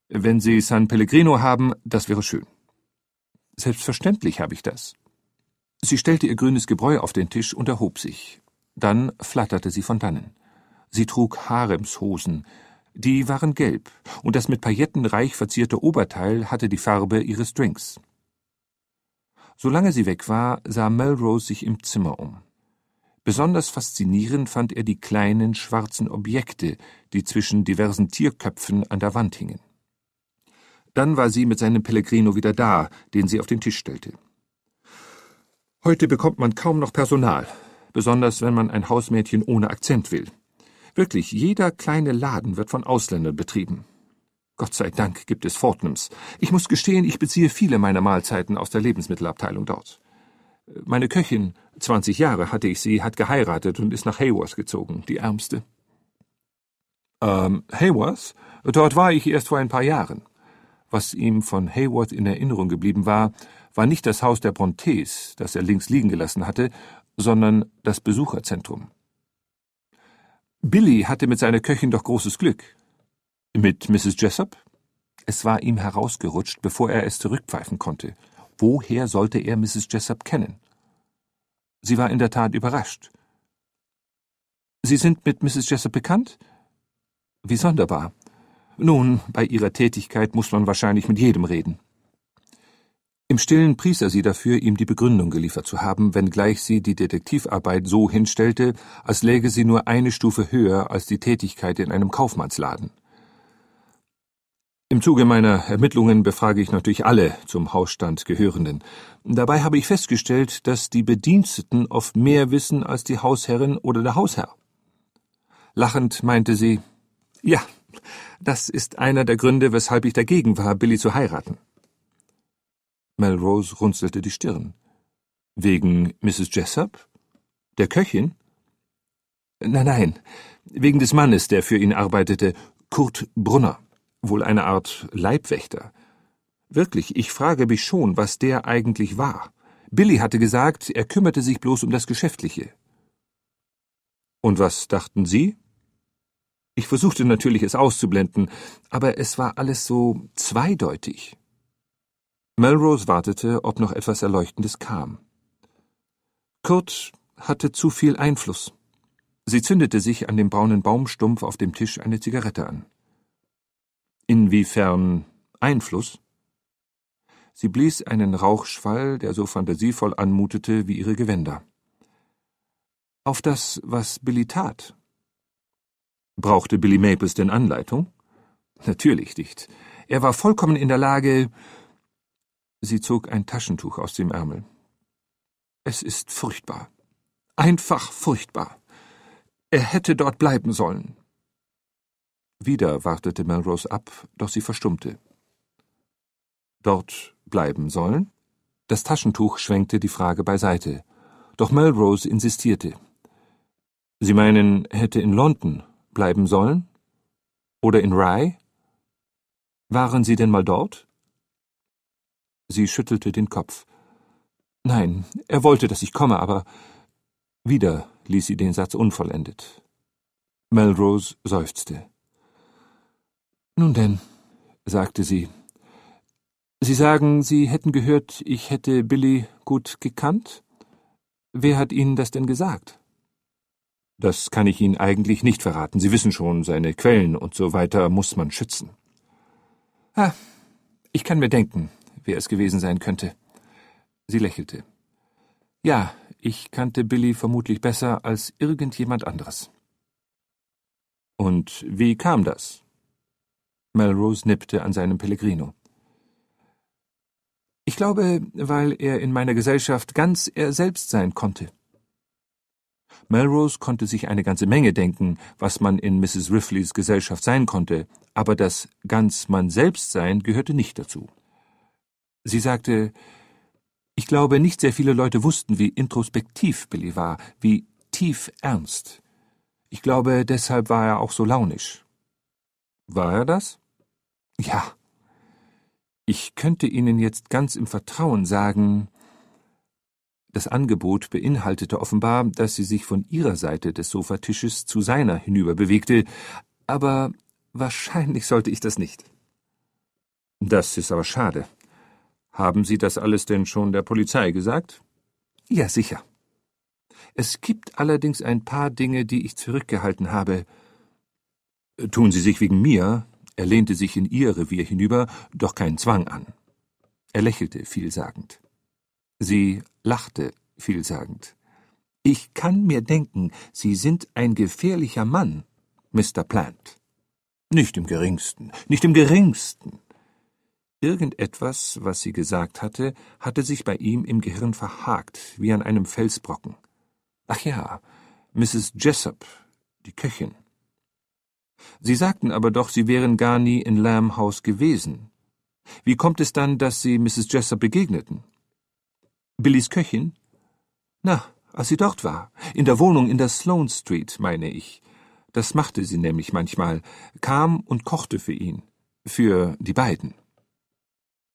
Wenn Sie San Pellegrino haben, das wäre schön. Selbstverständlich habe ich das. Sie stellte ihr grünes Gebräu auf den Tisch und erhob sich. Dann flatterte sie von dannen. Sie trug Haremshosen. Die waren gelb, und das mit Pailletten reich verzierte Oberteil hatte die Farbe ihres Drinks. Solange sie weg war, sah Melrose sich im Zimmer um. Besonders faszinierend fand er die kleinen schwarzen Objekte, die zwischen diversen Tierköpfen an der Wand hingen. Dann war sie mit seinem Pellegrino wieder da, den sie auf den Tisch stellte. Heute bekommt man kaum noch Personal, besonders wenn man ein Hausmädchen ohne Akzent will. Wirklich, jeder kleine Laden wird von Ausländern betrieben. Gott sei Dank gibt es Fortnums. Ich muss gestehen, ich beziehe viele meiner Mahlzeiten aus der Lebensmittelabteilung dort. Meine Köchin, 20 Jahre hatte ich sie, hat geheiratet und ist nach Haworth gezogen, die Ärmste. Haworth? Dort war ich erst vor ein paar Jahren. Was ihm von Haworth in Erinnerung geblieben war, war nicht das Haus der Brontes, das er links liegen gelassen hatte, sondern das Besucherzentrum. Billy hatte mit seiner Köchin doch großes Glück. Mit Mrs. Jessup? Es war ihm herausgerutscht, bevor er es zurückpfeifen konnte. Woher sollte er Mrs. Jessup kennen? Sie war in der Tat überrascht. »Sie sind mit Mrs. Jessup bekannt?« »Wie sonderbar. Nun, bei ihrer Tätigkeit muss man wahrscheinlich mit jedem reden.« Im Stillen pries er sie dafür, ihm die Begründung geliefert zu haben, wenngleich sie die Detektivarbeit so hinstellte, als läge sie nur eine Stufe höher als die Tätigkeit in einem Kaufmannsladen. Im Zuge meiner Ermittlungen befrage ich natürlich alle zum Hausstand Gehörenden. Dabei habe ich festgestellt, dass die Bediensteten oft mehr wissen als die Hausherrin oder der Hausherr. Lachend meinte sie, »Ja, das ist einer der Gründe, weshalb ich dagegen war, Billy zu heiraten.« Melrose runzelte die Stirn. »Wegen Mrs. Jessup? Der Köchin?« »Nein, wegen des Mannes, der für ihn arbeitete, Kurt Brunner. Wohl eine Art Leibwächter. Wirklich, ich frage mich schon, was der eigentlich war. Billy hatte gesagt, er kümmerte sich bloß um das Geschäftliche.« »Und was dachten Sie?« »Ich versuchte natürlich, es auszublenden, aber es war alles so zweideutig.« Melrose wartete, ob noch etwas Erleuchtendes kam. Kurt hatte zu viel Einfluss. Sie zündete sich an dem braunen Baumstumpf auf dem Tisch eine Zigarette an. »Inwiefern Einfluss?« Sie blies einen Rauchschwall, der so fantasievoll anmutete wie ihre Gewänder. »Auf das, was Billy tat.« »Brauchte Billy Maples denn Anleitung?« »Natürlich nicht. Er war vollkommen in der Lage...« Sie zog ein Taschentuch aus dem Ärmel. »Es ist furchtbar. Einfach furchtbar. Er hätte dort bleiben sollen.« Wieder wartete Melrose ab, doch sie verstummte. »Dort bleiben sollen?« Das Taschentuch schwenkte die Frage beiseite. Doch Melrose insistierte. »Sie meinen, hätte in London bleiben sollen? Oder in Rye? Waren Sie denn mal dort?« Sie schüttelte den Kopf. »Nein, er wollte, dass ich komme, aber...« Wieder ließ sie den Satz unvollendet. Melrose seufzte. »Nun denn«, sagte sie. »Sie sagen, Sie hätten gehört, ich hätte Billy gut gekannt? Wer hat Ihnen das denn gesagt?« »Das kann ich Ihnen eigentlich nicht verraten. Sie wissen schon, seine Quellen und so weiter muss man schützen.« »Ah, ich kann mir denken, wer es gewesen sein könnte.« Sie lächelte. »Ja, ich kannte Billy vermutlich besser als irgendjemand anderes.« »Und wie kam das?« Melrose nippte an seinem Pellegrino. »Ich glaube, weil er in meiner Gesellschaft ganz er selbst sein konnte.« Melrose konnte sich eine ganze Menge denken, was man in Mrs. Riveleys Gesellschaft sein konnte, aber das ganz man selbst sein gehörte nicht dazu. Sie sagte, »Ich glaube, nicht sehr viele Leute wussten, wie introspektiv Billy war, wie tief ernst. Ich glaube, deshalb war er auch so launisch.« »War er das?« »Ja. Ich könnte Ihnen jetzt ganz im Vertrauen sagen...« Das Angebot beinhaltete offenbar, dass sie sich von ihrer Seite des Sofatisches zu seiner hinüber bewegte, aber wahrscheinlich sollte ich das nicht. Das ist aber schade. Haben Sie das alles denn schon der Polizei gesagt? Ja, sicher. Es gibt allerdings ein paar Dinge, die ich zurückgehalten habe. Tun Sie sich wegen mir, er lehnte sich in Ihr Revier hinüber, doch keinen Zwang an. Er lächelte vielsagend. Sie lachte vielsagend. Ich kann mir denken, Sie sind ein gefährlicher Mann, Mr. Plant. Nicht im geringsten, nicht im geringsten. Irgendetwas, was sie gesagt hatte, hatte sich bei ihm im Gehirn verhakt, wie an einem Felsbrocken. Ach ja, Mrs. Jessup, die Köchin. Sie sagten aber doch, Sie wären gar nie in Lamb House gewesen. Wie kommt es dann, dass Sie Mrs. Jessup begegneten? Billys Köchin? Na, als sie dort war, in der Wohnung in der Sloane Street, meine ich. Das machte sie nämlich manchmal, kam und kochte für ihn, für die beiden.